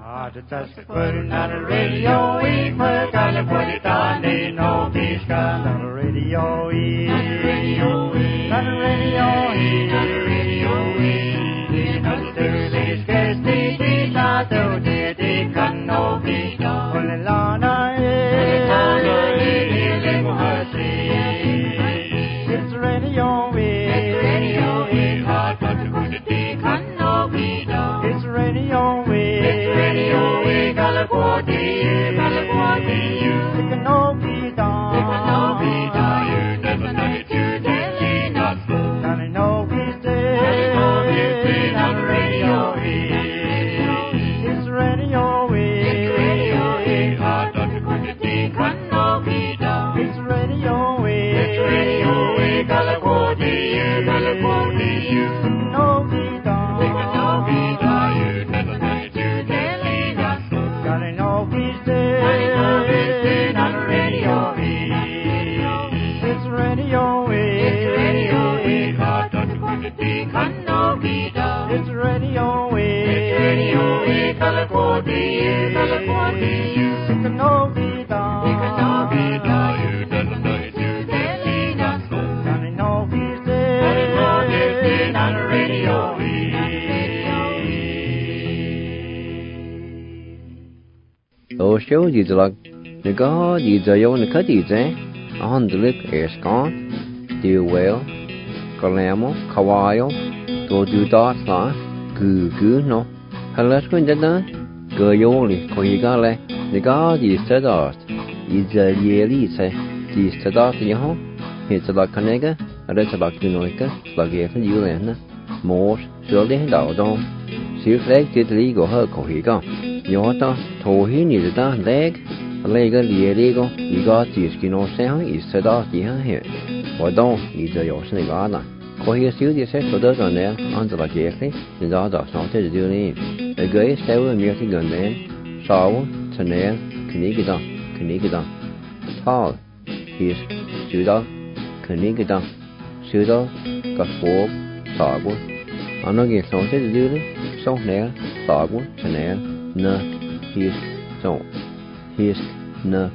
Just putting on the radio, we put on the Puritani, no peace, on the radio, on the radio, not the Thursday's guest, the not the can no peace, only Lana, it's radio, hard to put the can no peace, it's radio, Oh, show you the luck. The God, you the young the cutties, on the lip air scorn, still well, Colamo, Kawaio, go do dots la, goo, no. Hello, when that done, go yoli, Koigale, the God, you said art, is a yearly say, the said art in your home, it's a like Canega, a letter like Dunoika, like Evan Ulana, more, surely and out on. See if leg did legal her Kohiga. Yota, Tohini the leg, a leg of the illegal, you got the skin or sound, is said off the here. Or don't, either your Senegana. Kohia still the set for those on there, under the carefully, the dog does not to do it. A gray several music gun there, shower, Tanel, Kanigida, Tall, his Suda, Kanigida, Suda, Gasforb, Sago. I'm not getting something to do it, so there, Sago, Tanel. Nuck, his, so, his, nuck,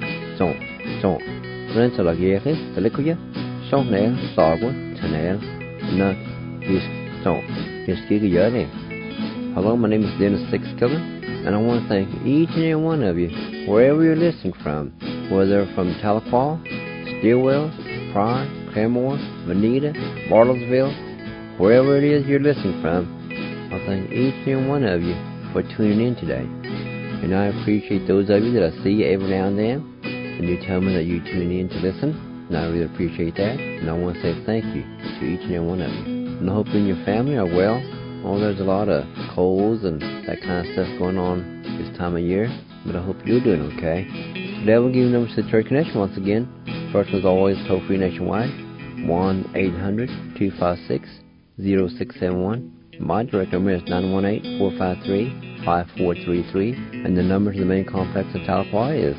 so. Rent a la guerre, the liquid, so nail, sagwa, tanel, nuck, his, so, his gig yearning. Hello, my name is Dennis Sixkiller, and I want to thank each and every one of you, wherever you're listening from, whether from Tahlequah, Stilwell, Pryor, Claremore, Veneta, Bartlesville, wherever it is you're listening from, I thank each and every one of you for tuning in today. And I appreciate those of you that I see every now and then, and you tell me that you tune in to listen, and I really appreciate that, and I want to say thank you to each and every one of you. And I hope you and your family are well. Oh, there's a lot of colds and that kind of stuff going on this time of year, but I hope you're doing okay. Today we'll give you numbers to the Church Connection once again. First, as always, toll free nationwide, 1-800-256-0671. My direct number is 918-453-5433, and the number to the main complex in Tahlequah is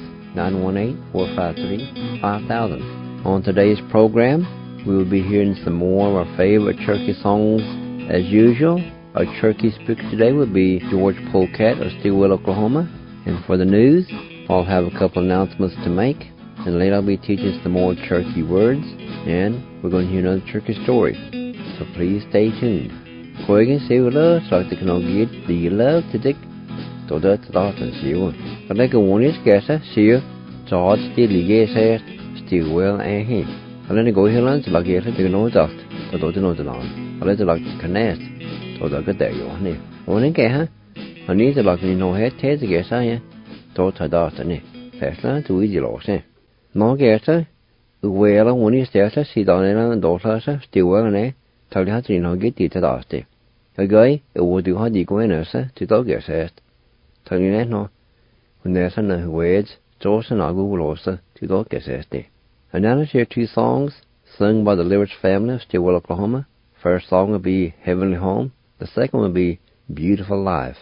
918-453-5000. On today's program, we will be hearing some more of our favorite Cherokee songs as usual. Our Cherokee speaker today will be George Polcat of Stilwell, Oklahoma. And for the news, I'll have a couple announcements to make, and later I'll be teaching some more Cherokee words, and we're going to hear another Cherokee story. So please stay tuned. Koigen Sivula, so they can all get the love to dick. So that's a lot of you. But like a one is Gassa, see George still Ligay still well and he. And then go here and like it to know dust, so don't know the lawn. I let the like connect, so the good day you want it. One in Gaha, I need the like no head tears to get I thought I dust in it. Fastland to easy loss, eh? No Gassa, well, one is there, see down and daughter, still well and eh. Tell you how to know get it to dust. A guy, it would do hard to go in to dog your set. Tell you that no. When there's another words, George and I will also to dog your set. And now I share two songs sung by the Lyrics family of Stilwell, Oklahoma. First song will be Heavenly Home. The second will be Beautiful Life.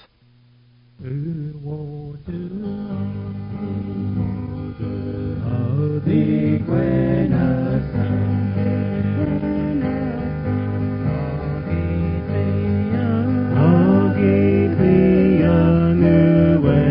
Away.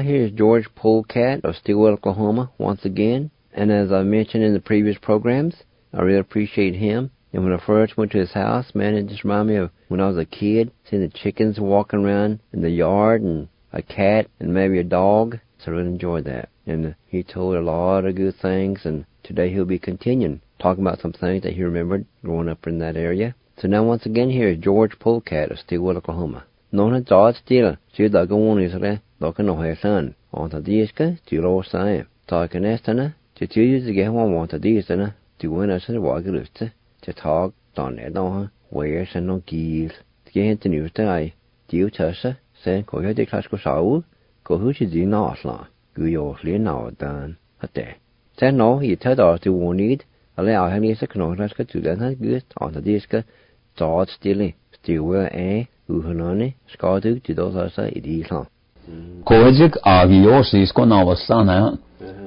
here's George Polecat of Stilwell, Oklahoma, once again. And as I mentioned in the previous programs, I really appreciate him. And when I first went to his house, man, it just reminded me of when I was a kid, seeing the chickens walking around in the yard and a cat and maybe a dog. So I really enjoyed that. And he told a lot of good things, and today he'll be continuing talking about some things that he remembered growing up in that area. So now once again here is George Polecat of Stilwell, Oklahoma. Nona George Steele, she da go on Israel, looking on her son. On the diska, Tilo Sam. Talking Estana, to 2 years ago, one wanted Disana, to win us a wagalust, to talk, done it on her, where's and no geese. To get into news day, Dio Tussa, send Koya de Classical Saul, go who should do not law, go your clear now done, a day. Said no, you tell us to one need, allow him as a canonica to then have good on the diska, George Steele, Stilwell, Uhanani, Scotty, to those us it is long. Kojik Agiosis Konavastana,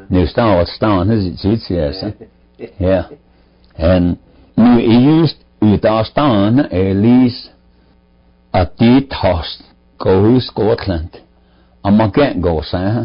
Newstan is GCS. Yeah. And nu used Utastan a lease a deed host go Scotland. A market go say,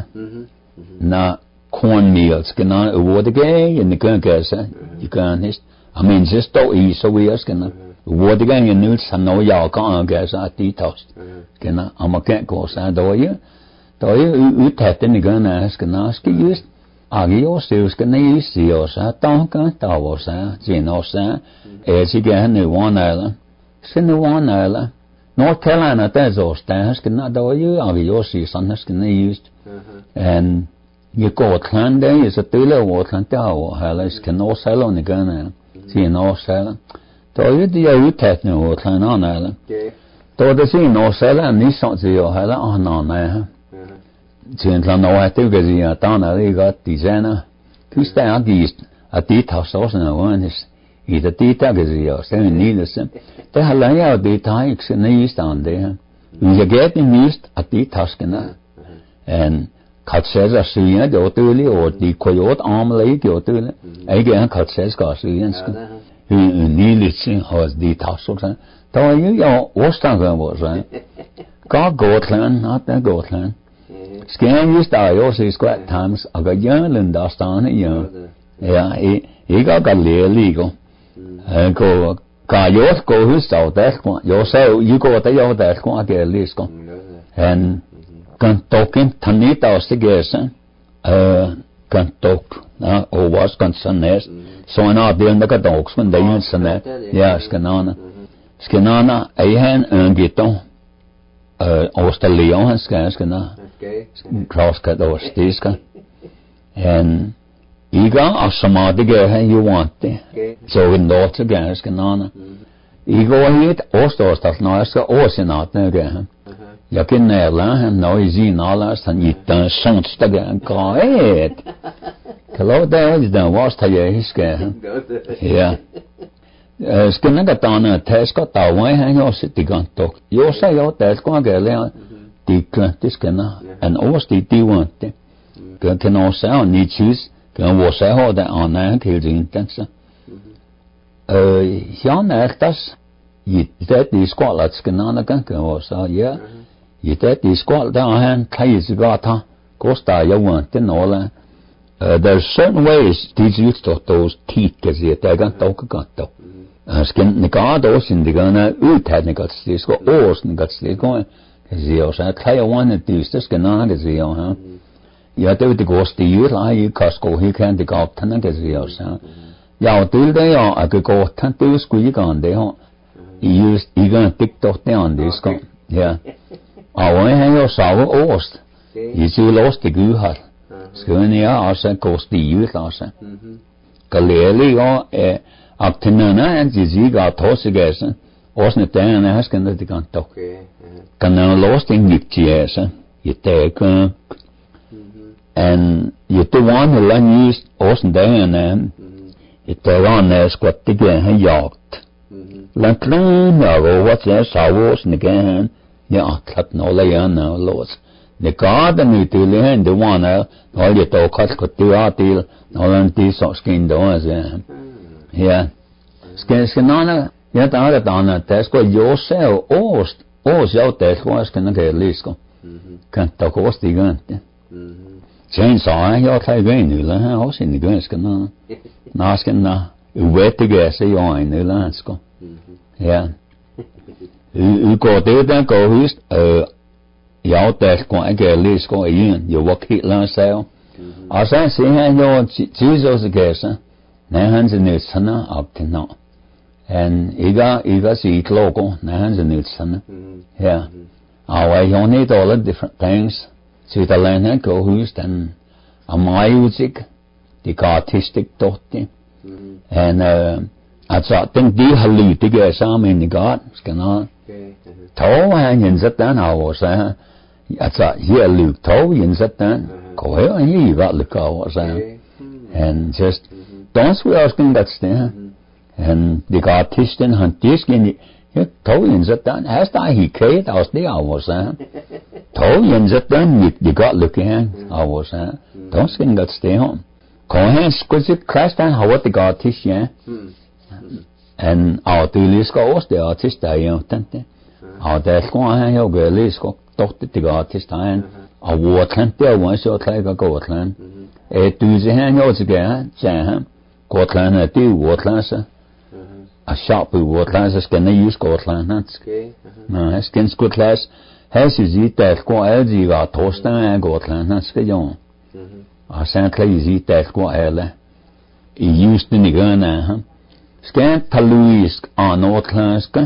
na cornmeals can not award again in the gungas, you can his. I mean, just don't eat so we ask can award again in news and no y'all can't guess a deed host. Can a market go say, do you? Do you take in the gun ask and ask you? Agios is can use seals, a tonka, towels, genos, as again in one island. Send the one island. North Carolina, there's all stairs, can not do you? Agios is on this can used. And you go clan day is a dealer water tower, Hellas can all sell on the gun, see no sell. Do you do take no clan on island? Do the see no sell and this sort of your hella on there. Since I know I took as you down, I got designer. Two stars a detail source and one is either detail as you are saying, needless. They have laid out details in the east on there. You get in east a detail skinner and cut says a sea, go to it, or the coyote arm lake, go to it. Again, cut says Garcians who needless was detail source. Though you are Ostagan was right. God Gotland, not the Gotland. Scan used is quite times I got young and Dastan young. Yeah, he got legal. Go Gayot go who's out that one. Yourself, you go at the yacht that one get list. And can talking Tanita was the guess, can talk, or was concerned. So I know they're the dogs when they use that. Yeah, Scanana, a hand and get on. Australian has Scanana. Crosscut or Stiska. And Iga or somebody you want it. So in North again, Scanana. Ego hit Ostos that noise or Senat again. Yakin Nella and noisy Nalas and you done sons again. Go ahead. Hello, there is the worst of your history. Yeah. Skinnagatana Tesco Tawai hang your city gun talk. You say your Tesco Galia. This can and almost the D1 can also need cheese can was a hold on a kills intense. Young actors, you that the squatlets can also, yeah. You that the squat down hand, Kais Gata, Costa, you want in all. There's certain ways these used to those teeth as you take and talk got. Skin the guardos in the gunner, technical sticks, or oars and got still going. Zeos, I tell you one of these, this can not get zeo, huh? You have to go to you, like you Costco, he can't take out 10 zeos, huh? Yao do they are, I could go 10 to squeak on there, huh? You used, you're gonna tick off down this, yeah. I want to hang your sour oast. You see, lost the goo hut. Scunia, I said, goes to you, I said. Clearly, up to Nana and Zizi got tossed again. Wasn't it there and asking that they can't talk? Can now lost in Yipchias, you take, and you do one who learn used wasn't there and then you take on there squat again and yacht. Like, no, what's there, sours and again, yeah, cut no lay on now, lords. The garden you do and the one, all you talk, cut do out deal, all on these skin doors, yeah. Skin, yet out of down at Tesco, yourself, all out there was can get at least go. Can't talk was the gun. Sen sa jag tar igen nu la han också inte ganska nå. Nasken na. Vet det gas jag in nu la ska. Ja. Går det där går hus jag där går jag läs går igen. Jag var helt la så. Och sen ser han jag Jesus gasa. När han är nötsarna upp till nå. En iga sitt logo när han är nötsarna. Ja. I only all different things. Så det länge går hus den music, det artistic dotte. En alltså den de har lydigt sammen i god skal nå. Tog han indsat den av så altså her lyk tog indsat den. Går her i hvad lyk av så. And just don't we ask him that's there. And the artisten han disken ja, tog indsat den. Her står he kæt aus det av så. Tog indsat den det godt lyk her av så. Don't skin godt stay home. Kom han skulle Christian har det artist ja. En autolisk også det artist der jo tante. Og der skulle han jo gøre lisk og dotte det artist han. Og hvor tante var så trækker Gotland. Du så han jo til gør, sagde han. Gotland er det Gotland så. A shop Gotland så skal ne use Gotland hans. Nej, skal Gotland. Her siger der går alle var torsdag er Gotland hans skal jo. Og så kan der går alle. I just den igående han. Skal taluisk anotlanska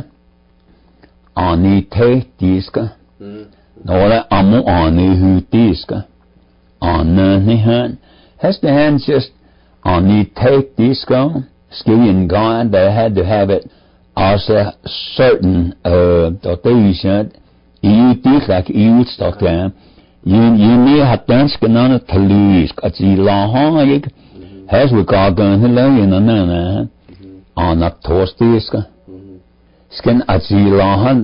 anitetiska några amu anihutiska ananihan has the hands just anitetiska skiing God they had to have it as a certain dotation you think like you stock there you may have dansk none taluisk at the lahaig has we got going hello in anana anatostiska sken azilahan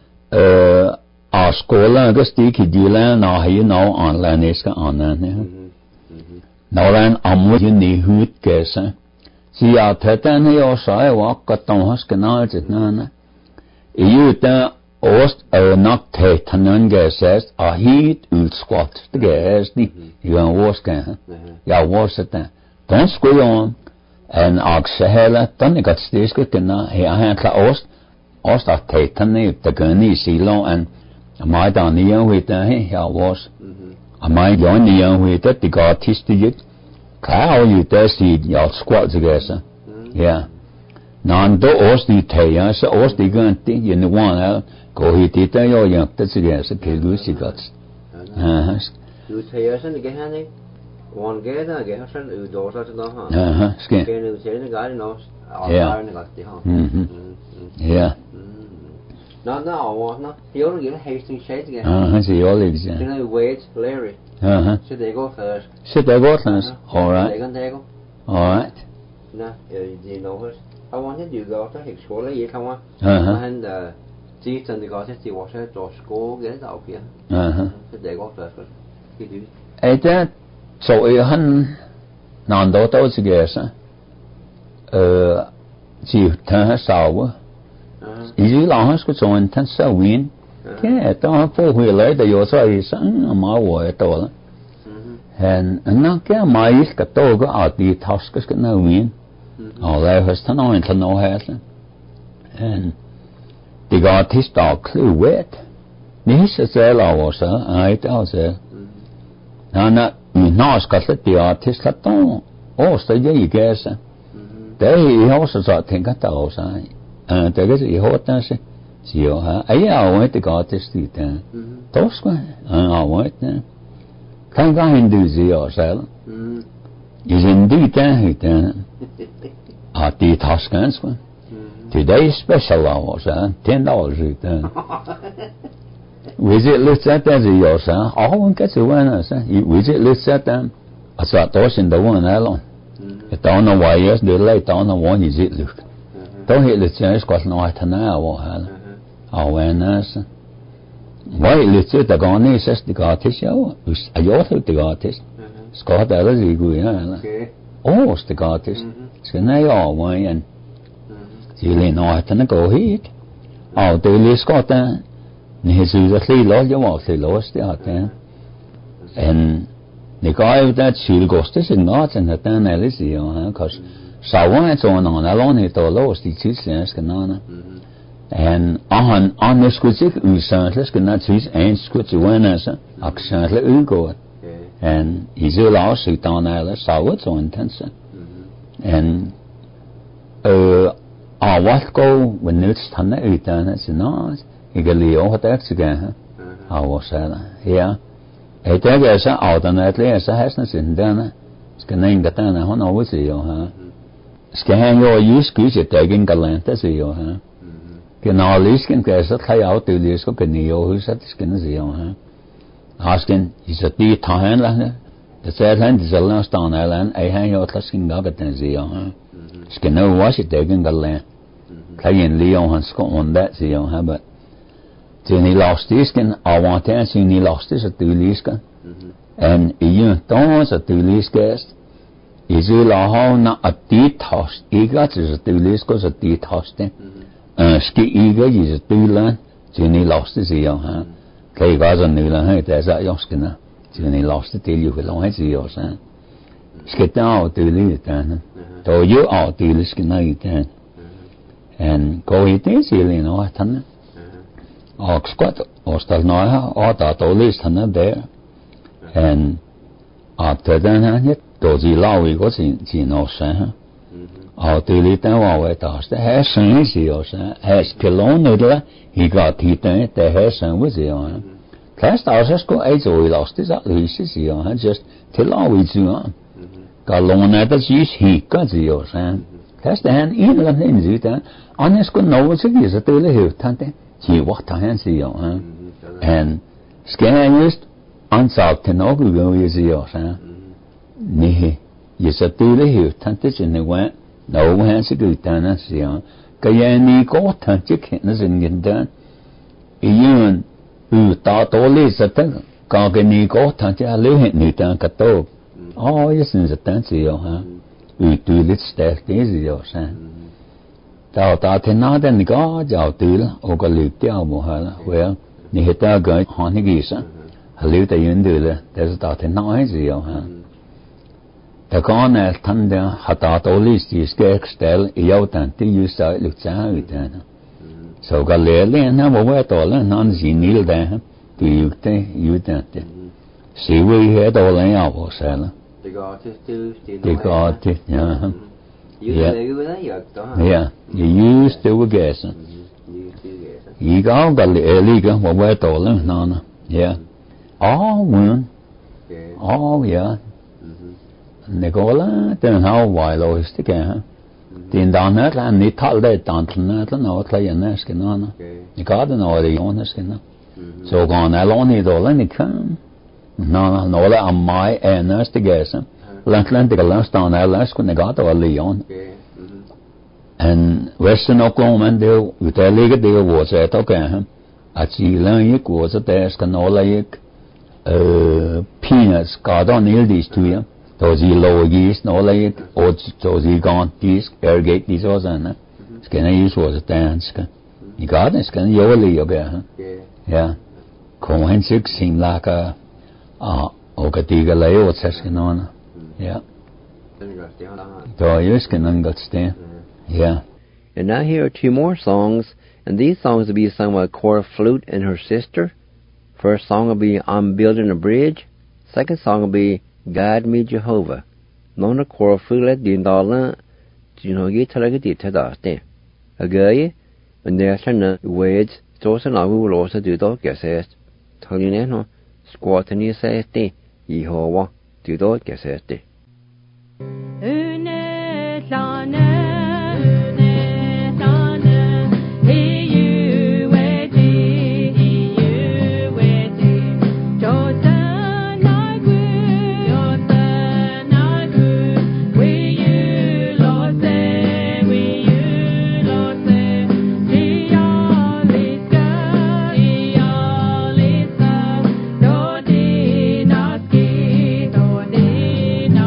a skola gastik hidila na hi no online ska anan Noran amu ni hut kesa si a tatan yo sai wa katon has kana jitna yuta ost nak tatanan gesas a hit ut squat the gas ni you was kan ja was it don't school on en aksehela dan ik had steeds gekend hij had ost dat teten niet de kunnen silo en maar dan niet weet hij ja was maar John niet weet dat die artiest die klaar je dat die ja squat zeggen ja nan do ost die thea so ost die gaan die je nu one go hit dit ja ja dat zeggen ze keel dus dat du thea zijn die gaan niet one get a get her u do så då ha sken kan du se det går nå ja det går det ha ja no was no he only get Hastings shades again han siger jo lidt ja you know wait Larry should they go first all right they gonna go all right no you know what I wanted you go to his school you come on and see then the guys they was at the school get out here should they go first you do that så han når der dog til gæster til han sauer i lang skal så en tan så win kan der få hele der jo så i sang meget hvor der han nok kan meget skal dog at de tasker skal nå win og der har han og en nå her and det går til stok wet ni så selv over så ej der så han nå skal det artist la ton så jeg gæsa det er også så tænker der også det er det i hovedet så siger han jeg har det artist det der skal han det kan gå ind i det også i sin det det tasken så det er special også $10 det Visit list at that you say, oh, get to one, you visit list at them. I thought those in the one alone. I don't know why yes, they lay down on one is it look. Don't hit the chance, got no at an hour. Awareness. Why let's say the Ghanese says the artist, I also the artist. Scott Ellis, you go, oh, the artist. So now you are one and you know at an go hit. Oh, they Scott. Jesus at lille jo var til lost det at en 你讲that chill goes is not and that analysis, because someone is on alone it all lost the children's canana. And on the squidzik, we certainly cannot choose and squidzy winners, accidentally we go. And he's a loss, he down Alice, so it's so intense. And what go when it's done, it's not. He can leave over the again. I was here. I think there's an alternately as a hasn't in Dana. Scanning the Dana, I know what's you, Scan your use, squeeze it, taking the land as you, Can all these can guess that I out to this cook and Neo who's at the skin as you, Asking, is a deep time, the third hand is a last on island, I hang your tasking nugget as you, Skin no wash it, taking the land. Playing Leon has got on that, but. Jenny lost this can I want to answer he lost this at the Liska. And you don't at the Liskas. Is you la not a deep toss. Egat is at the Liskos at the tossing. Ski eager is at the land. Jenny lost this young, huh? Kay was a new land, there's a Yoskina. Jenny lost it till you will only see your son. Skit down to the then. So you out the Liskina then. And go eat this, you know, I tell you. Squat остальное от лист на there and after that都是老一个是老生对里头我打是还生是有生还是kilon的一个体的的还生为是有开始到是个爱做老师的历史是有just till老为主个龙呢的是一个是有生开始的一个人是的安是个老是个是对了有他的He walked a hand to and scan used unsolved to know who is yours, Nihi, you said to the hill, Tantis in the went, no hands a good done as young. Gayani go tantic hitters in get done. You who thought all this a thing, Gagani go tantic, I live in Newton Cato. Oh, yes, in the tancy, we do this step easy, your son. Tao ta thế nào đến có giàu từ là ô có liệt tiêu một hơi là well你hiện tại cái họ như gì sao liệt tại yên từ là để tao thế nào hay gì hả ta có này thằng đó họ ta tổ lý gì cái style yêu tận thì yêu sai lực giá người ta sau cái lẽ lên nó một cái tổ là nó gì nhiều đấy thì yêu tận thì sĩ vi hết tổ là nhau bộ sao là thì có chứ Yeah, you used to guess. You got the illegal, what we're told, no, yeah. Oh, one. Oh, yeah. Nicola, then how wild is the game? Then down that and they told that down to that, no, play in that skin on. You got an order on the skin. So gone alone, it all any come. No, I'm my and that's the guess. Atlantic last down there last when they got to Leon. And Western Oklahoma, they with their league, they was at okay. At the Lanic was a desk and all like peanuts got on near these two years. Those lower yeast, no like, or those gone, these irrigate these was and skin I use was a dance. You got this, can you only okay? Yeah. Cohen 6 seemed like a Okatiga lay what's asking on. Yeah. So you can understand. Yeah. And now here are two more songs, and these songs will be sung by Cora Flute and her sister. First song will be I'm Building a Bridge. Second song will be Guide Me Jehovah. Nona Cora Flute let din dollar, you know, get to like a detail of them. A guy, and there's a words, so and I will also do dog guesses. Tell you now, squat and you say, Yehovah, do dog guesses. No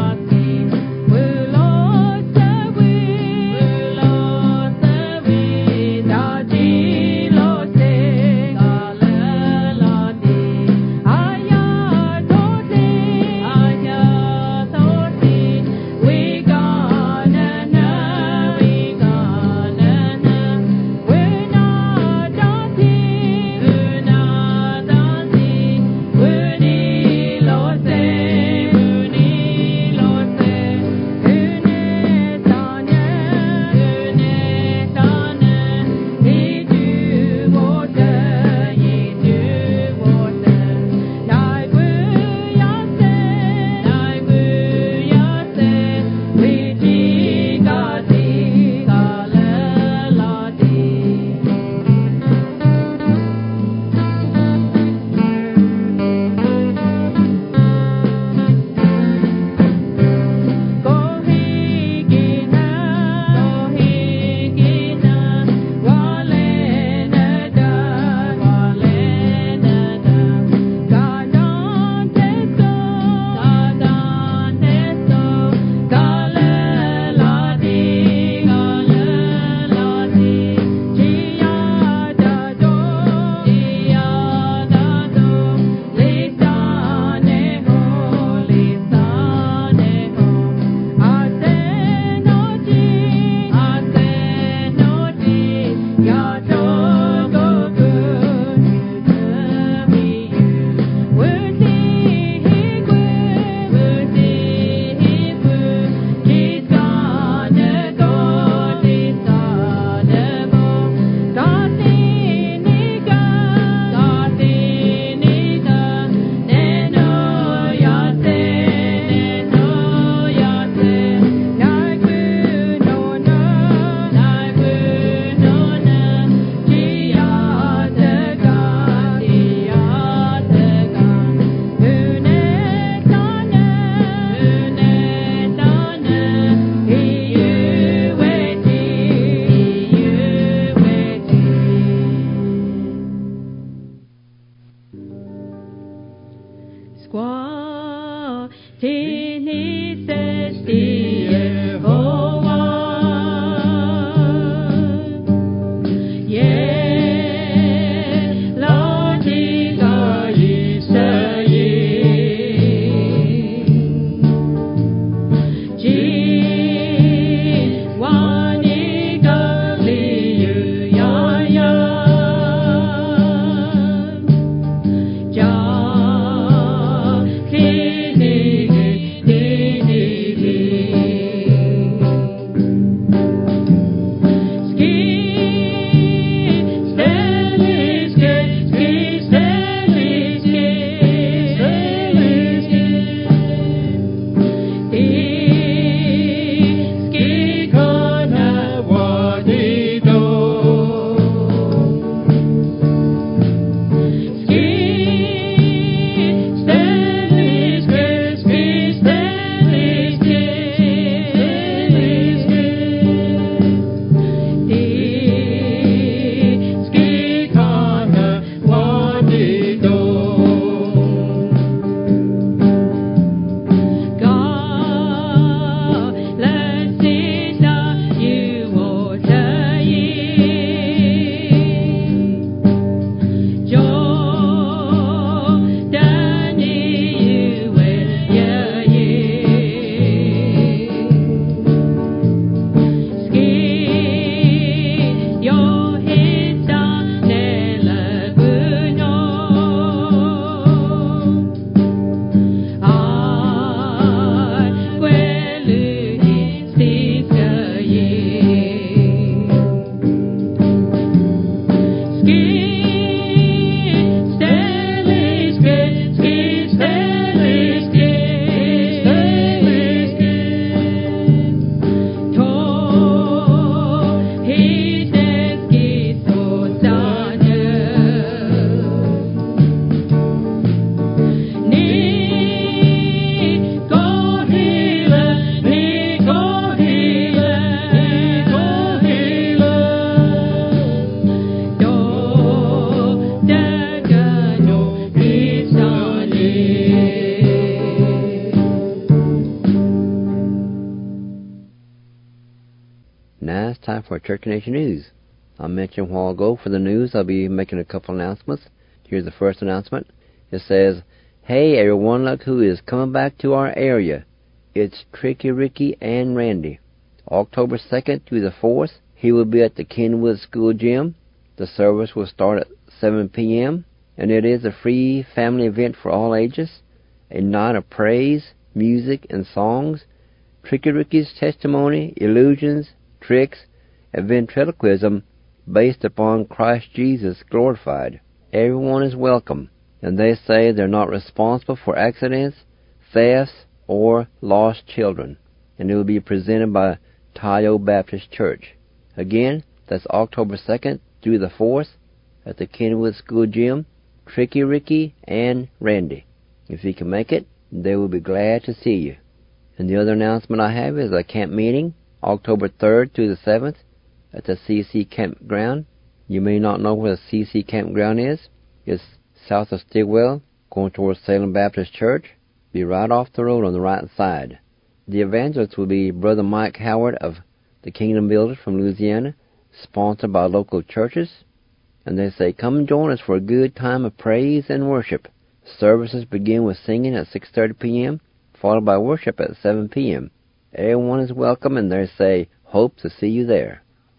Now it's time for Church Nation News. I mentioned a while ago for the news I'll be making a couple announcements. Here's the first announcement. It says, "Hey everyone, look who is coming back to our area. It's Tricky Ricky and Randy. October 2nd through the 4th, he will be at the Kenwood School Gym. The service will start at 7 p.m., and it is a free family event for all ages. A night of praise, music, and songs. Tricky Ricky's testimony, illusions, tricks, and ventriloquism based upon Christ Jesus glorified. Everyone is welcome, and they say they're not responsible for accidents, thefts, or lost children. And it will be presented by Tayo Baptist Church. Again, that's October 2nd through the 4th at the Kenwood School Gym, Tricky Ricky and Randy. If you can make it, they will be glad to see you. And the other announcement I have is a camp meeting, October 3rd through the 7th at the CC Campground. You may not know where the CC Campground is. It's south of Stigwell, going towards Salem Baptist Church. Be right off the road on the right side. The evangelist will be Brother Mike Howard of the Kingdom Builders from Louisiana, sponsored by local churches. And they say, come and join us for a good time of praise and worship. Services begin with singing at 6:30 p.m., followed by worship at 7 p.m. Everyone is welcome, and they say, hope to see you there.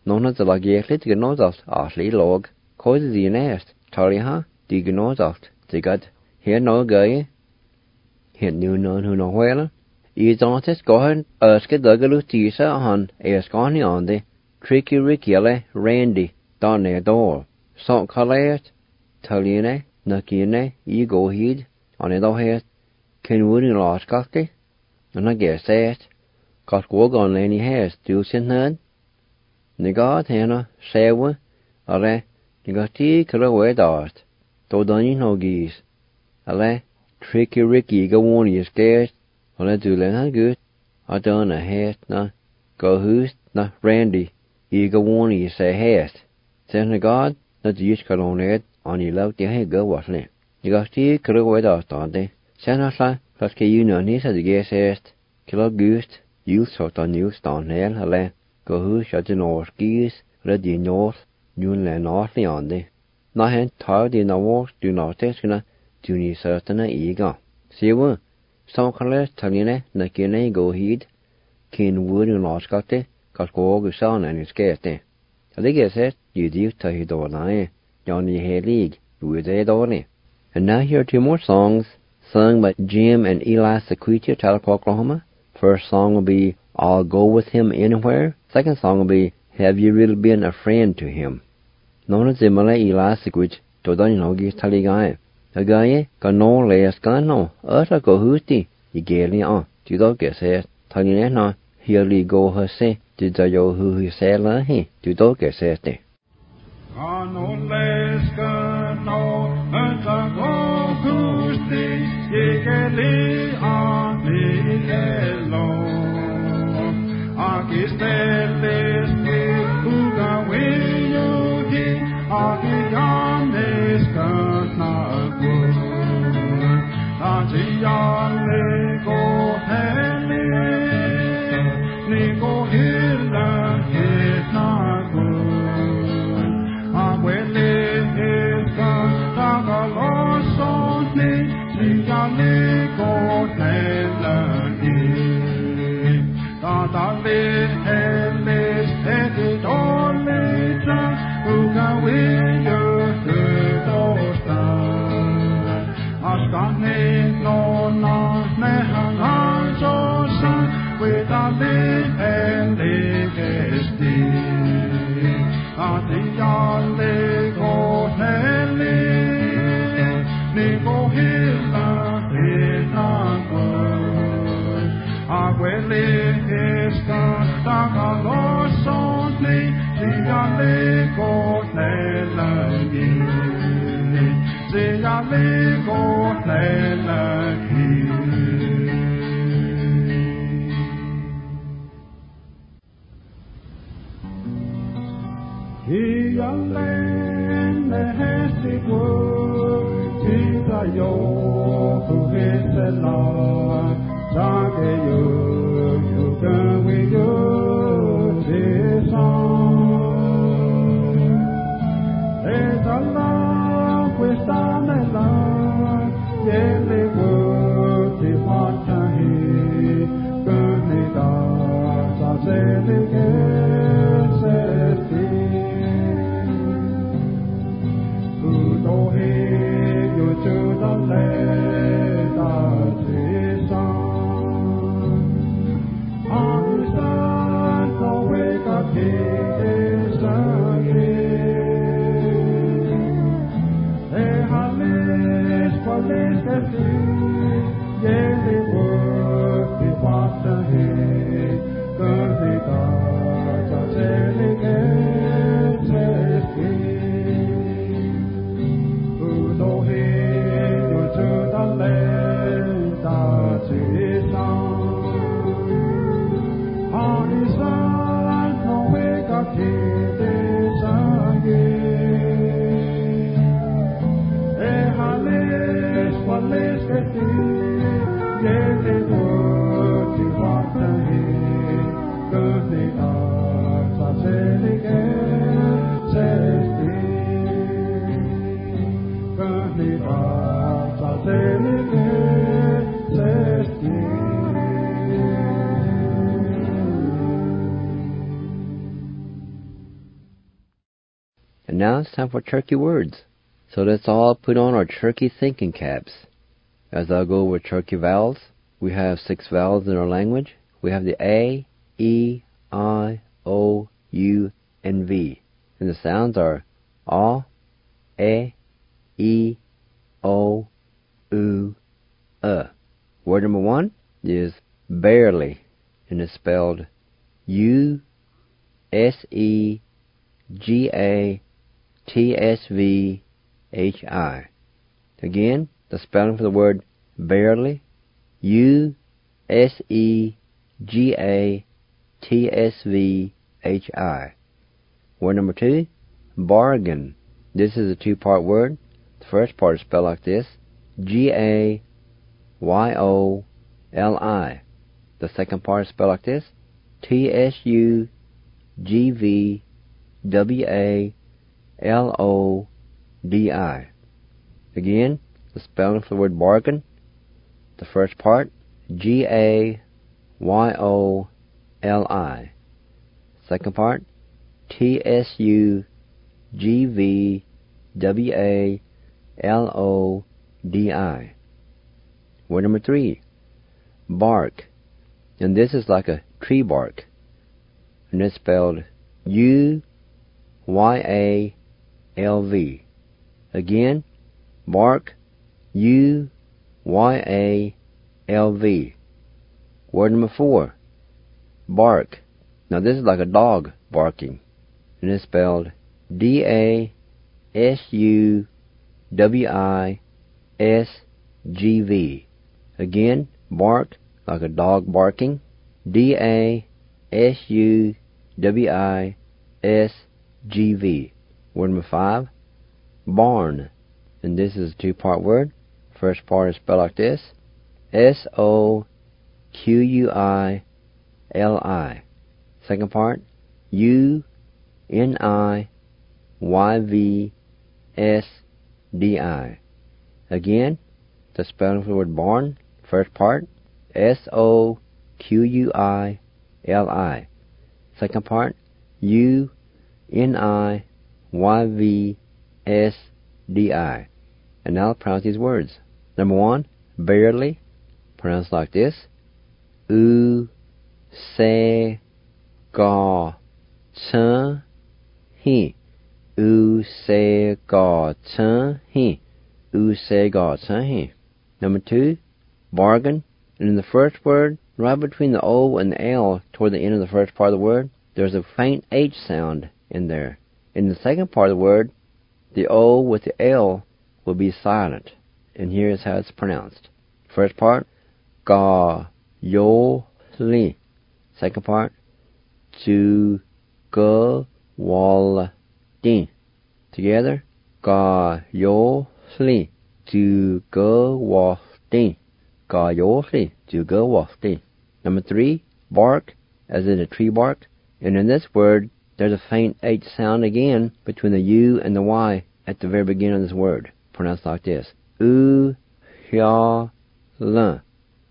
Nona de la geerlit genozaft asli log, koze die nest, taliha, die genozaft, zigad, hier no gaie, hier nu non hu no huela, Idantes gohan öske dagalu tisa han eskani ande, tricky rikiele randy, donne door, son kaleet, taline, nakine, gohid, on edo het, ken woodin laskakti, and I guess that, got wog on any has, do sin head, Nigad hena, sewe, ale, nigati kalawe dart, do dani no geese, ale, tricky ricky go on is scared, ale do len good, I done a hat na, go host na randy, go on is a hat, sen nigad, na dish kalon on you love the head go was ne. Nigati kalawe dart on de, sen asla, plus ke you know nisa the guess est, kilo gust, you sort on you stan hel, ale, go hoos at the north geese, red the north, noon land northly on de. Na hen tired in the walk, do not test gonna, do ni certain ega. See what? Some colors taline, na kine go heed, kin wood and lost got de, got go go sound and it's get de. I think I said, you do to his door line, Johnny Hay League, with a dolly. And now here are 2 more songs, sung by Jim and Eli Sequita, Talcott, Oklahoma. First song will be I'll Go With Him Anywhere. Second song will be Have You Really Been a Friend to Him? Nona zimala Eli Sequita, to the nogi taligai. A guy, got no less gun no, utter go hooty, you gaily on, to the guess it, talina, he'll go her say, did the yo who say la he, to the guess it. No less gun no, utter go hooty, you gaily on the yellow. Aki stelle uga wiyuhi, aki yanes kana gu. Aki yale go hele, ni go hila hitna gu. Agwele heka tagalo sonne, ni yale go hela ni. Dale heles edi dolita, uga wiyo dosta. Askane no na nehangan sosa, widale helegesti. Ati yale go hele, ni go hila hina go. Agwele tagalo sonne, ziyale go nelagi, ziyale go nelagi. Ziyale nehesi go, ziyayo kuhisela, zage you can we go this song? Es Allah, questa nella, yele wo ti fatta hi, kunida sa se ke se udo he you to the land of the song. now it's time for turkey words. So let's all put on our turkey thinking caps. As I'll go over turkey vowels, we have 6 vowels in our language. We have the A, E, I, O, U, and V. And the sounds are A, E, O, U, Word number 1 is barely, and it's spelled U-S-E-G-A-T-S-V-H-I. Again, the spelling for the word barely, U-S-E-G-A-T-S-V-H-I. Word number 2, bargain. This is a 2-part word. The first part is spelled like this, G-A-Y-O-L-I. The second part is spelled like this, T-S-U-G-V-W-A-L-O-D-I. Again, the spelling for the word bargain. The first part, G-A-Y-O-L-I. Second part, T-S-U-G-V-W-A-L-O-D-I. Word number 3, bark. And this is like a tree bark. And it's spelled U-Y-A-L-V. Again, bark, U-Y-A-L-V. Word number 4, bark. Now this is like a dog barking. And it's spelled D-A-S-U-W-I-S-G-V. Again, bark, like a dog barking. D-A-S-U-W-I-S-G-V. Word number 5, barn. And this is a 2-part word. First part is spelled like this, S-O-Q-U-I-L-I. Second part, U-N-I-Y-V-S-D-I. Again, the spelling for the word barn. First part, S-O-Q-U-I-L-I. Second part, U-N-I-Y-V-S-D-I. And now pronounce these words. Number 1, barely, pronounced like this, U-Se-Ga-Chen-Hi. U-Se-Ga-Chen-Hi. U-Se-Ga-Chen-Hi. Number 2, bargain. And in the first word, right between the O and the L, toward the end of the first part of the word, there's a faint H sound in there. In the second part of the word, the O with the L will be silent. And here's how it's pronounced. First part, Ga-yo-li. Second part, Tu-ge-wal-di. Together, Ga-yo-li. Tu-ge-wal-di. Ga-yo-li. Tu-ge-wal-di. Number 3, bark, as in a tree bark. And in this word, there's a faint H sound again between the U and the Y at the very beginning of this word. Pronounced like this. U-hya-le.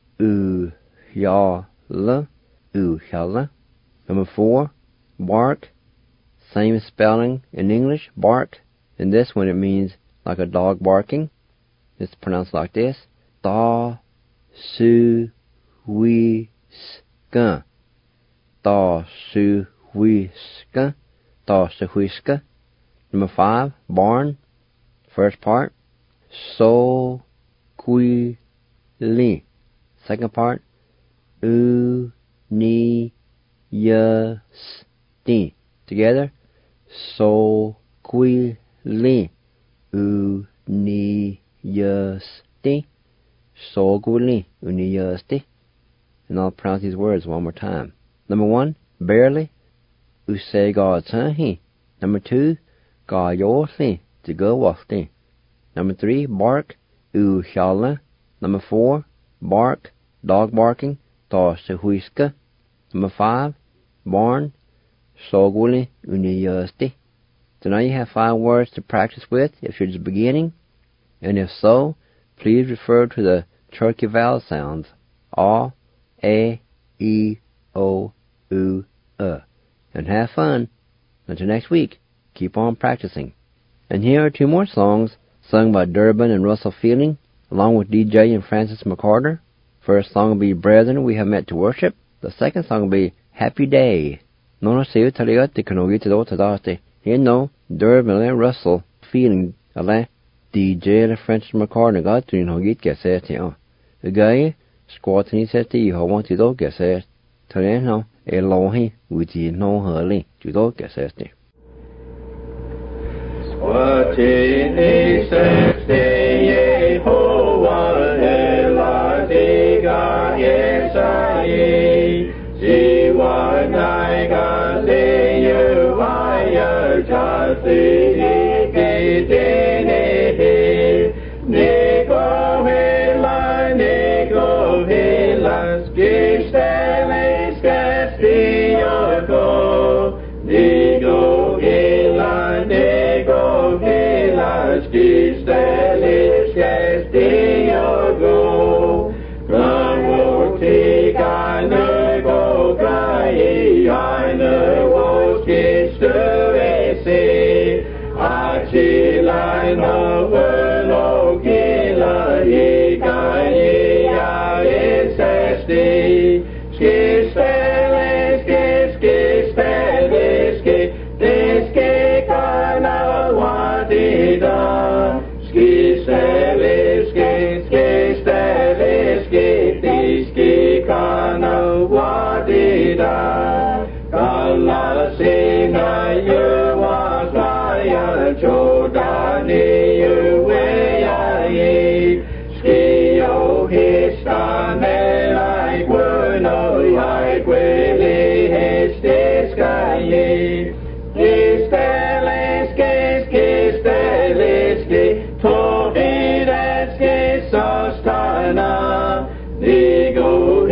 U-hya-le. U-hya-le. Number 4, bark. Same spelling in English, bark. In this one it means like a dog barking. It's pronounced like this. Da-su-wi-ska. Da-su-wi-ska. Da-su-wi-ska. Number 5, barn. First part, So-qui-li. Second part, U-ni-ya-sti. Together, So-qui-li. U-ni-ya-sti. So-qui-li. U-ni-ya-sti. And I'll pronounce these words one more time. Number 1, barely. U-se-ga-chen-hi. Number 2, ga-yo-li. Tu-ge-wal-di. Number 3, bark. U-hya-le. Number 4, bark, dog barking. Da-su-wi-ska. Number 5, barn. So-qui-li. U-ni-ya-sti. So now you have 5 words to practice with if you're just beginning. And if so, please refer to the turkey vowel sounds. A, E, O, U, And have fun. Until next week, keep on practicing. And here are two more songs sung by Durbin and Russell Fielding, along with DJ and Francis McCarter. First song will be Brethren We Have Met to Worship. The second song will be Happy Day. Nona Seu Taliati Kanogi to Dotadate. Here no Durbin and Russell Fielding ale DJ and Francis McCarter got to Hogit Gassette. The guy squatting said to you, I want to do Gassette. Taleno, a lohi, which is no hurly to do Gassette. What in Yehovah Eladiga Yesai Siwanaiga Seyuvaya Jasi Gitene Nego Hela Skistelis Castillo Nego Hela Skistelis Castillo Kamuti Kane Go Kai Ine Was Kistuese Achilai No Velo Gila Ikai Ya Isesti Skistelis Skistelis Skistelis Kana Wadida Skistelis Skistelis Skistelis Kana Wadida Kala Sina Yuwasaya Jodani Yuweyayi Skio Histane Like Wuno Yai Gwili Histiskayi Kistelis Kistelis Tohides Kisostana Nego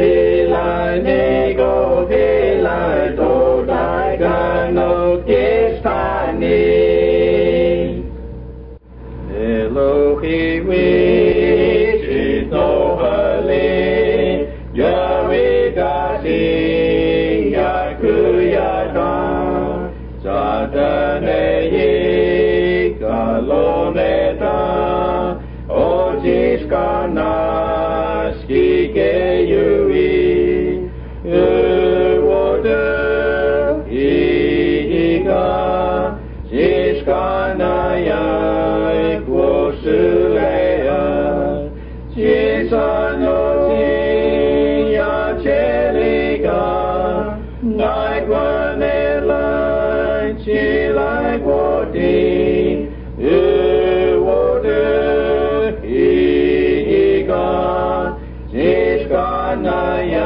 Hila Dodai no Kistani Elohi Wichito Hali Yarigasi Yakuyata Satanei Kaloneta Ojiskana Skike Yui Uwodu Iga Jiskana Yakwosulea Jisano Tia Chelika Naikwanela Chilai Wodi Uwodu Iga Jiskana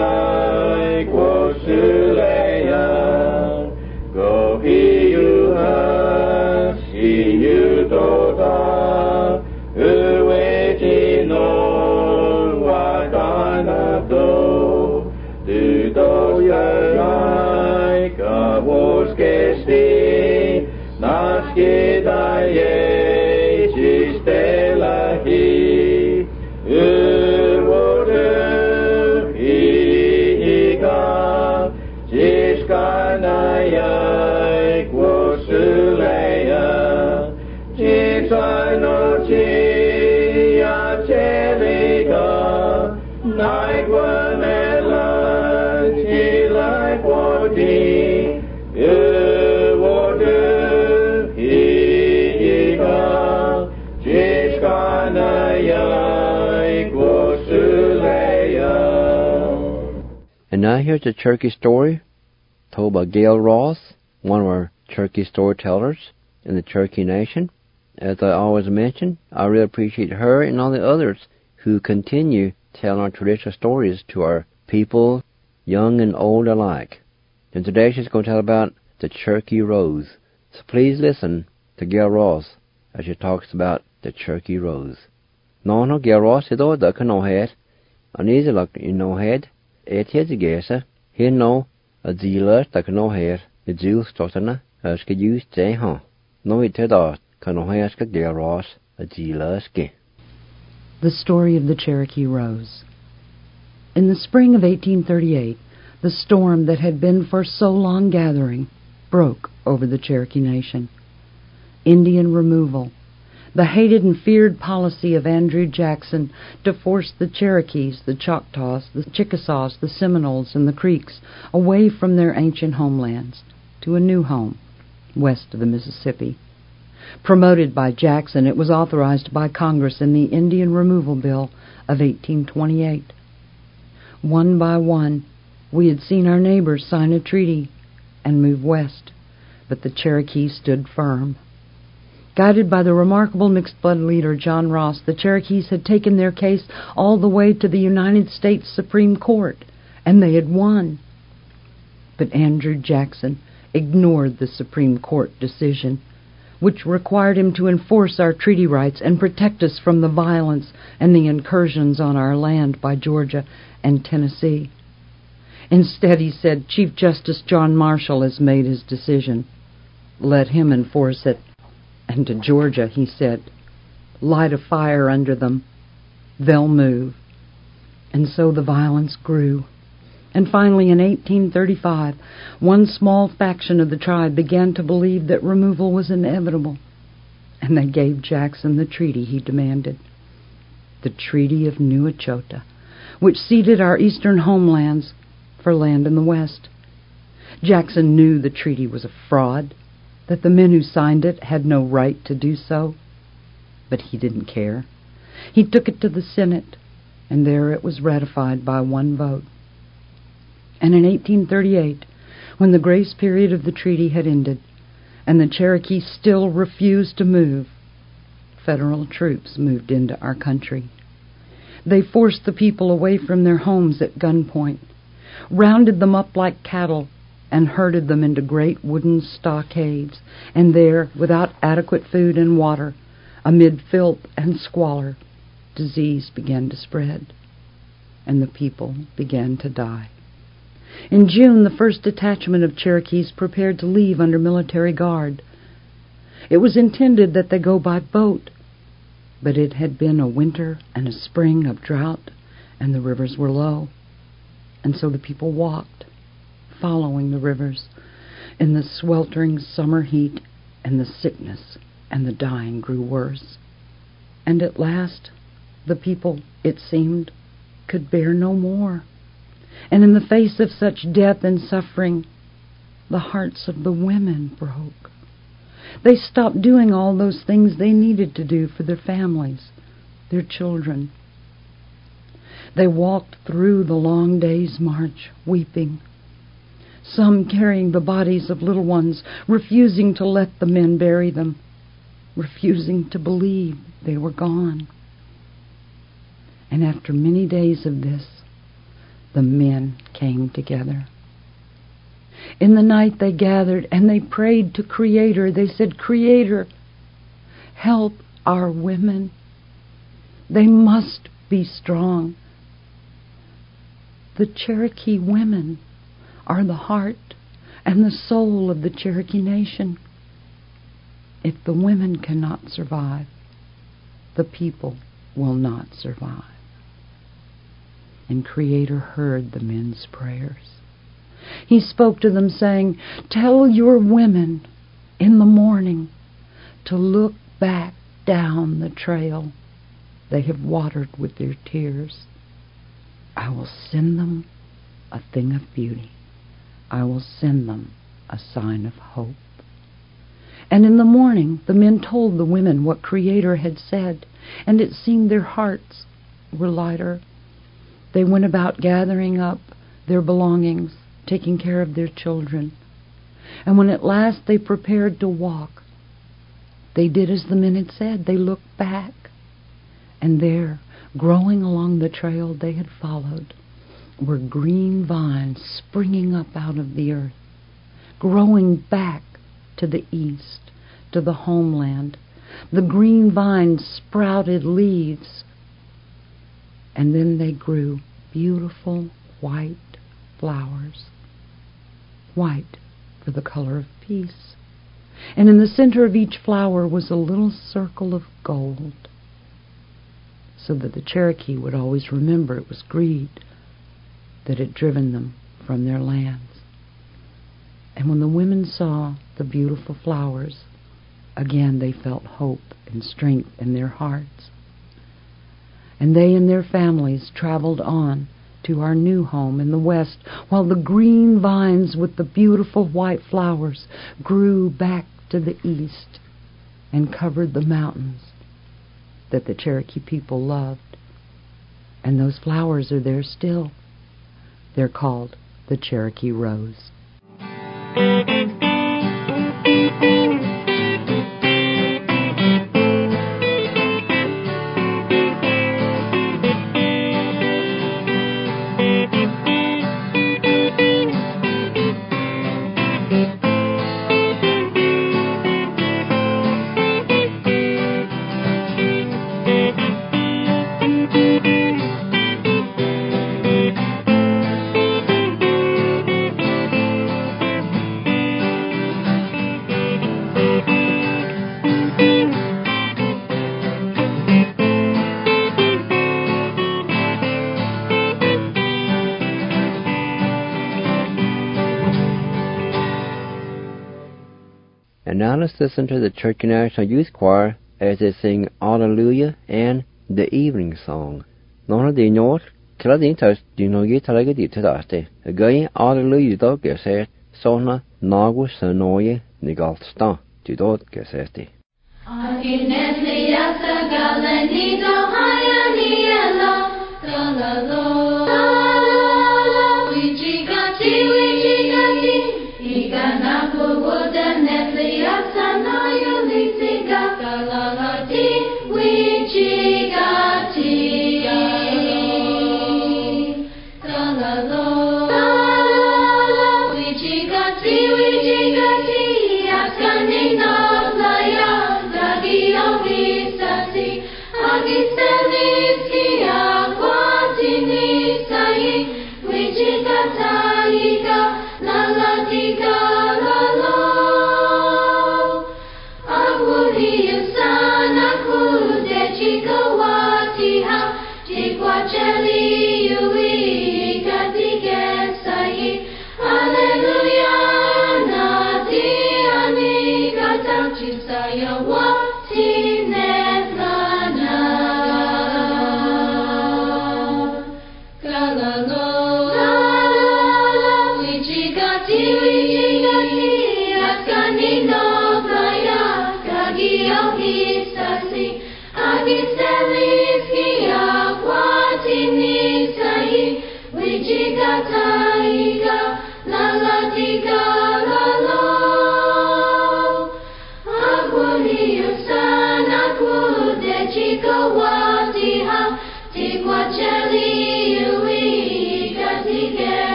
Yakwosulea Go Hiyuha Siyu Doda Uwejino Wakanato Dudo Yai Kawoskesti Naskidaye Chistelahi Uwodu Iga Jiskanaya Kwosuleya Jisano Chia Chelika Naikwanela Chilai Kwoti Uwodu Iga Jiskanaya Kwosuleya. And now here's a Cherokee story told by Gail Ross, one of our Cherokee storytellers in the Cherokee Nation. As I always mention, I really appreciate her and all the others who continue telling our traditional stories to our people, young and old alike. And today she's going to tell about the Cherokee Rose. So please listen to Gail Ross as she talks about the Cherokee Rose. No, Gail Ross is all the no head. And easy like no head. It is a guesser. Here no a dealer that no hair. The Jews totana as could use say, huh? No, it had out. Can no hair skag Gail Ross a dealer ski. The story of the Cherokee Rose. In the spring of 1838, the storm that had been for so long gathering broke over the Cherokee Nation. Indian removal, the hated and feared policy of Andrew Jackson to force the Cherokees, the Choctaws, the Chickasaws, the Seminoles, and the Creeks away from their ancient homelands to a new home west of the Mississippi. Promoted by Jackson, it was authorized by Congress in the Indian Removal Bill of 1828. One by one, we had seen our neighbors sign a treaty and move west, but the Cherokee stood firm. Guided by the remarkable mixed-blood leader John Ross, the Cherokees had taken their case all the way to the United States Supreme Court, and they had won. But Andrew Jackson ignored the Supreme Court decision, which required him to enforce our treaty rights and protect us from the violence and the incursions on our land by Georgia and Tennessee. Instead, he said, Chief Justice John Marshall has made his decision. Let him enforce it. And to Georgia, he said, light a fire under them. They'll move. And so the violence grew. And finally, in 1835, one small faction of the tribe began to believe that removal was inevitable, and they gave Jackson the treaty he demanded, the Treaty of New Echota, which ceded our eastern homelands for land in the west. Jackson knew the treaty was a fraud, that the men who signed it had no right to do so, but he didn't care. He took it to the Senate, and there it was ratified by one vote. And in 1838, when the grace period of the treaty had ended, and the Cherokee still refused to move, federal troops moved into our country. They forced the people away from their homes at gunpoint, rounded them up like cattle, and herded them into great wooden stockades, and there, without adequate food and water, amid filth and squalor, disease began to spread, and the people began to die. In June, the first detachment of Cherokees prepared to leave under military guard. It was intended that they go by boat, but it had been a winter and a spring of drought, and the rivers were low, and so the people walked, following the rivers, in the sweltering summer heat, and the sickness and the dying grew worse. And at last, the people, it seemed, could bear no more. And in the face of such death and suffering, the hearts of the women broke. They stopped doing all those things they needed to do for their families, their children. They walked through the long day's march, weeping, some carrying the bodies of little ones, refusing to let the men bury them, refusing to believe they were gone. And after many days of this, the men came together. In the night they gathered and they prayed to Creator. They said, Creator, help our women. They must be strong. The Cherokee women are the heart and the soul of the Cherokee Nation. If the women cannot survive, the people will not survive. And Creator heard the men's prayers. He spoke to them saying, tell your women in the morning to look back down the trail they have watered with their tears. I will send them a thing of beauty. I will send them a sign of hope. And in the morning the men told the women what Creator had said, and it seemed their hearts were lighter. They went about gathering up their belongings, taking care of their children. And when at last they prepared to walk, they did as the men had said. They looked back, and there, growing along the trail they had followed, were green vines springing up out of the earth, growing back to the east, to the homeland. The green vines sprouted leaves, and then they grew beautiful white flowers, white for the color of peace. And in the center of each flower was a little circle of gold, so that the Cherokee would always remember it was greed that had driven them from their lands. And when the women saw the beautiful flowers, Again they felt hope and strength in their hearts. And they and their families traveled on to our new home in the west, while the green vines with the beautiful white flowers grew back to the east and covered the mountains that the Cherokee people loved. And those flowers are there still. They're called the Cherokee Rose. And now let's listen to the Cherokee National Youth Choir as they sing Alleluia and the Evening Song. Nona di nyot, kila din tas di no yi talaga di tadaste. Again, Alleluia do geset, sona nagu sanoye nigalstan, di do gesesti. Akinetli yasa galeni do haya ni elo, galalo, galalo, wichigati, iganaku wodanetli yasa no yulisiga, galalati, wichigati, galalo, galalo, wichigati, askani no laya.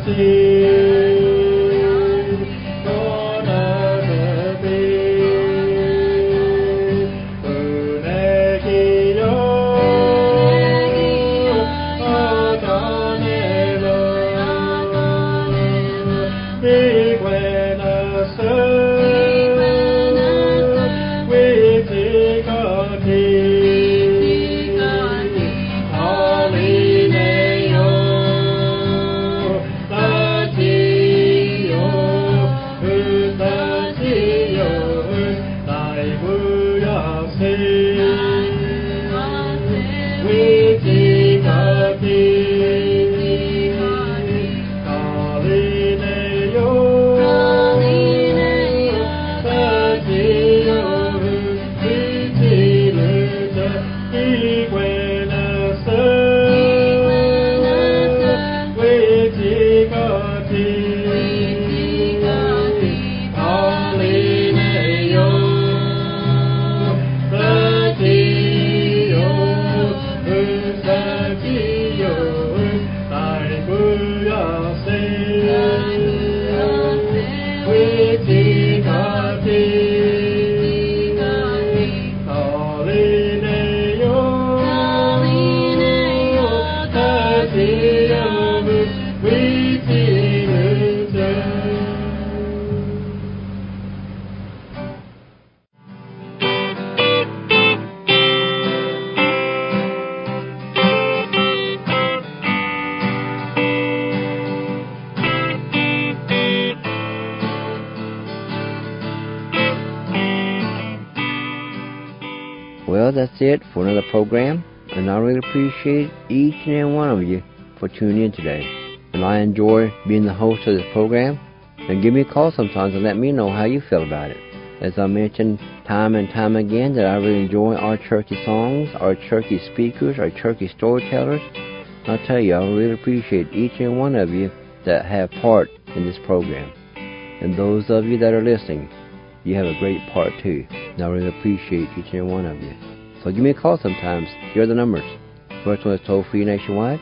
Well, that's it for another program, and I really appreciate each and every one of you for tuning in today. And I enjoy being the host of this program. And give me a call sometimes and let me know how you feel about it. As I mentioned time and time again that I really enjoy our churchy songs, our churchy speakers, our churchy storytellers. And I'll tell you, I really appreciate each and every one of you that have part in this program. And those of you that are listening, you have a great part too. And I really appreciate each and every one of you. So give me a call sometimes. Here are the numbers. First one is toll-free nationwide,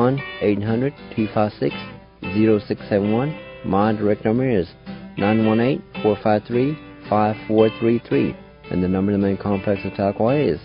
1-800-256-0671. My direct number is 918-453-5433. And the number of the main complex in Tahlequah is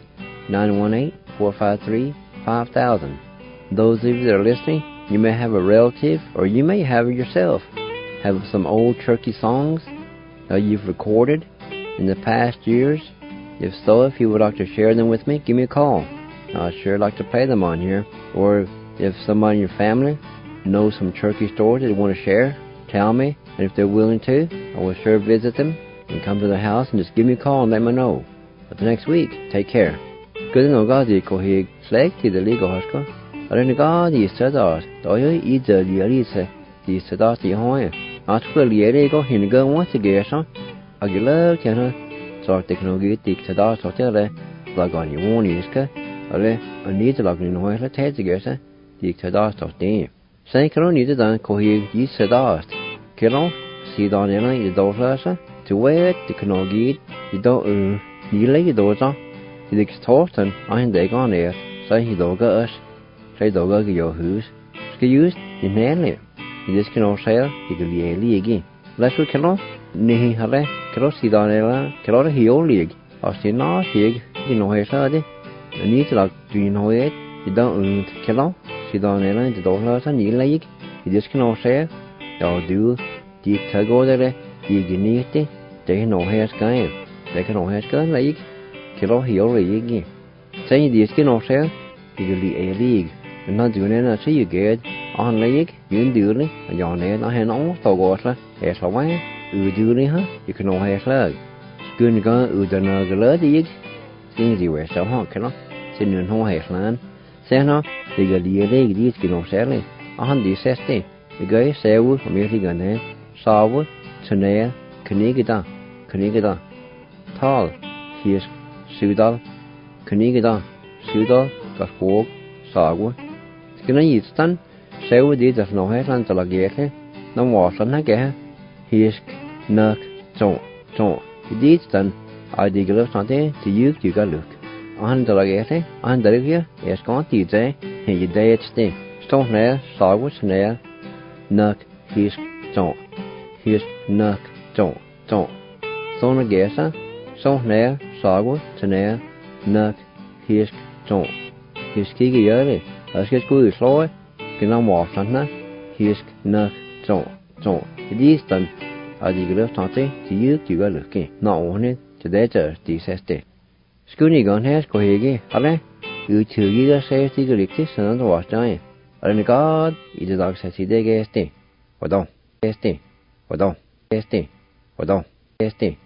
918-453-5000. Those of you that are listening, you may have a relative, or you may have it yourself, have some old churchy songs you've recorded in the past years. If so, if you would like to share them with me, give me a call. I'd sure like to play them on here. Or if somebody in your family knows some churchy stories that they want to share, tell me. And if they're willing to, I will sure visit them and come to their house and just give me a call and let me know. But the next week, take care. Good no God di ko hig select to the legal hospital. I don't God di sadar. Do you eat the liarisa di sadar di hoya. After the liarego hin go once again, so I get love to so technology di sadar so tell like on you one is ka. Ale I need to log in hoya la ted together di sadar so day. Say can need to done ko hig di sadar. Kilo see down in the door to where the technology you don't you lay the doors on. The extortion I they gone there, say he dog us, say dog your house. Ski used in nearly. This can all say you can be a league. Let's look at Nihi Hale, Crossi Donella, Crota Hill League, or see not hig, you know his hardy. You need to like do you know it, you don't kill, see Donella in the dollars and you league. You just can all say, y'all do, the tago there, you need it, they know his game. They can all his gun league. Kilo Hill League. Say the skin of sale, you will be a league. And not doing it, I see you get on league, you do it, and your name I had almost a water, as a way, you do it, huh? You can all have slug. Skin gun, you don't know the league. Things you were so hot, can I? Send you no hair land. Say no, they got the league, these skin of selling. On the 60, the guy say, with a music gun, Sawa, Tanea, Canigada, Tall, he is. Sudal, Kunigada, Sudal, Gaspog, Sagwa. Skinna Sew did as no head until a gate, no wash on a gate. He is Nuck, John. He did stand, I dig a little to you got look. On the lagate, on the river, yes, gone DJ, and you day at stay. Stone there, Sagwa, Snare, nak hisk ton. Hisk nak ton ton. Såna gäsa, så när sagor till när nak hisk ton. Hisk kige gör det. Jag ska gå ut slå. Kina måsarna hisk nak ton ton. Det stan hade jag löst tanke till ju lucke. Nå ordning till det det Skulle ni gå här ska hege, eller? Uthygiga säger stiger riktigt sen då var det. Är ni god i det dags att det gäste. Och då.